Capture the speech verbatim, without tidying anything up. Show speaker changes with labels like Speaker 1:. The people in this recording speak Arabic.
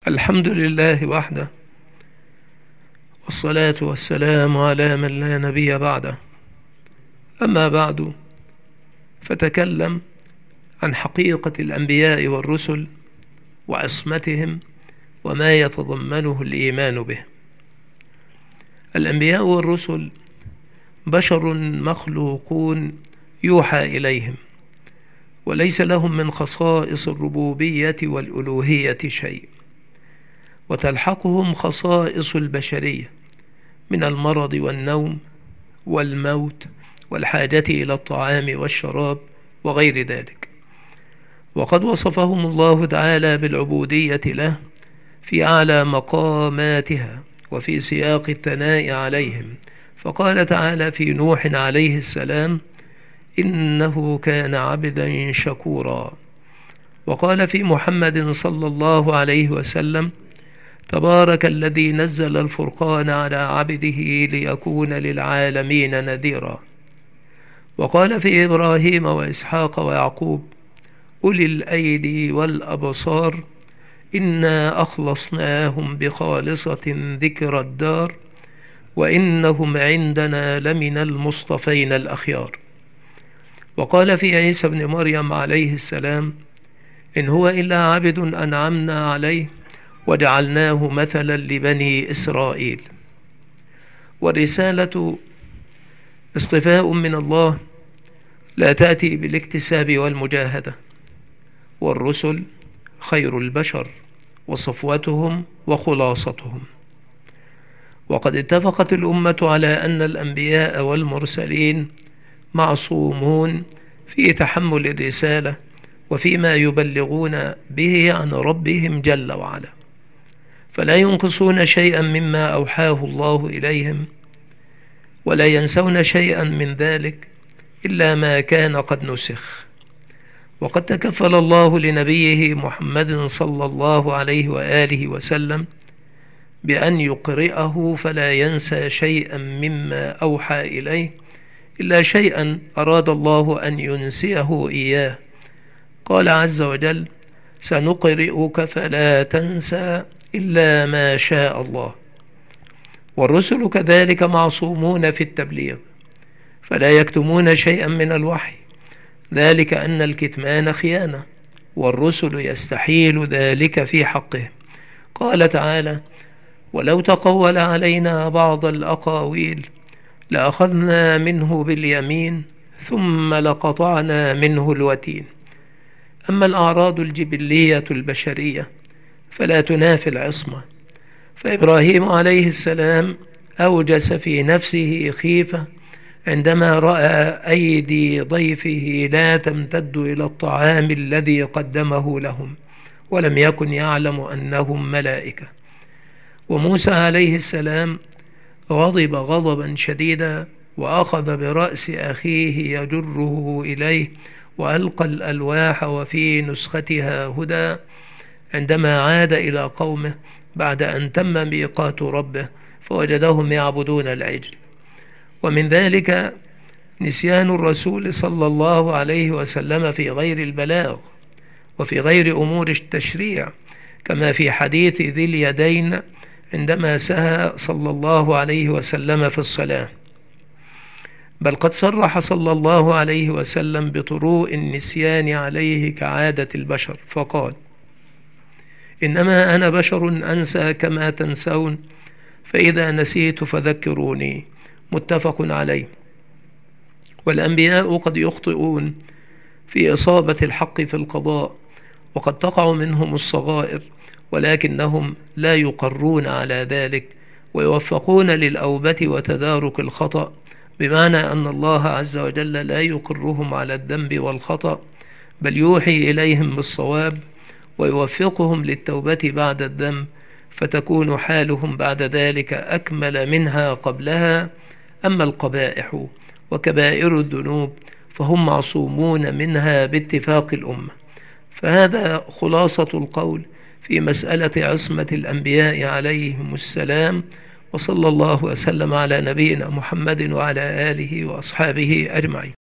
Speaker 1: الحمد لله وحده، والصلاة والسلام على من لا نبي بعده. أما بعد، فتكلم عن حقيقة الأنبياء والرسل وعصمتهم وما يتضمنه الإيمان به. الأنبياء والرسل بشر مخلوقون يوحى إليهم، وليس لهم من خصائص الربوبية والألوهية شيء، وتلحقهم خصائص البشرية من المرض والنوم والموت والحاجة إلى الطعام والشراب وغير ذلك. وقد وصفهم الله تعالى بالعبودية له في أعلى مقاماتها وفي سياق الثناء عليهم، فقال تعالى في نوح عليه السلام: إنه كان عبدا شكورا. وقال في محمد صلى الله عليه وسلم: تبارك الذي نزل الفرقان على عبده ليكون للعالمين نذيرا. وقال في إبراهيم وإسحاق ويعقوب: أولي الأيدي والأبصار إنا أخلصناهم بخالصة ذكر الدار وإنهم عندنا لمن المصطفين الأخيار. وقال في عيسى بن مريم عليه السلام: إن هو إلا عبد أنعمنا عليه وجعلناه مثلا لبني إسرائيل. والرسالة اصطفاء من الله لا تأتي بالاكتساب والمجاهدة، والرسل خير البشر وصفوتهم وخلاصتهم. وقد اتفقت الأمة على أن الأنبياء والمرسلين معصومون في تحمل الرسالة وفيما يبلغون به عن ربهم جل وعلا، فلا ينقصون شيئا مما أوحاه الله إليهم، ولا ينسون شيئا من ذلك إلا ما كان قد نسخ. وقد تكفل الله لنبيه محمد صلى الله عليه وآله وسلم بأن يقرئه فلا ينسى شيئا مما أوحى إليه إلا شيئا أراد الله أن ينسيه إياه. قال عز وجل: سنقرئك فلا تنسى إلا ما شاء الله. والرسل كذلك معصومون في التبليغ، فلا يكتمون شيئا من الوحي، ذلك أن الكتمان خيانة، والرسل يستحيل ذلك في حقهم. قال تعالى: ولو تقول علينا بعض الأقاويل لأخذنا منه باليمين ثم لقطعنا منه الوتين. أما الأعراض الجبلية البشرية فلا تنافي العصمة، فإبراهيم عليه السلام أوجس في نفسه خيفة عندما رأى أيدي ضيفه لا تمتد إلى الطعام الذي قدمه لهم، ولم يكن يعلم أنهم ملائكة. وموسى عليه السلام غضب غضبا شديدا وأخذ برأس أخيه يجره إليه وألقى الألواح وفي نسختها هدى عندما عاد إلى قومه بعد أن تم ميقات ربه فوجدهم يعبدون العجل. ومن ذلك نسيان الرسول صلى الله عليه وسلم في غير البلاغ وفي غير أمور التشريع، كما في حديث ذي اليدين عندما سهى صلى الله عليه وسلم في الصلاة. بل قد صرح صلى الله عليه وسلم بطروء النسيان عليه كعادة البشر، فقال: إنما أنا بشر أنسى كما تنسون، فإذا نسيت فذكروني. متفق عليه. والأنبياء قد يخطئون في إصابة الحق في القضاء، وقد تقع منهم الصغائر، ولكنهم لا يقرون على ذلك ويوفقون للأوبة وتدارك الخطأ، بمعنى أن الله عز وجل لا يقرهم على الذنب والخطأ، بل يوحي إليهم بالصواب ويوفقهم للتوبة بعد الذنب، فتكون حالهم بعد ذلك أكمل منها قبلها. أما القبائح وكبائر الذنوب فهم معصومون منها باتفاق الأمة. فهذا خلاصة القول في مسألة عصمة الأنبياء عليهم السلام، وصلى الله وسلم على نبينا محمد وعلى آله وأصحابه أجمعين.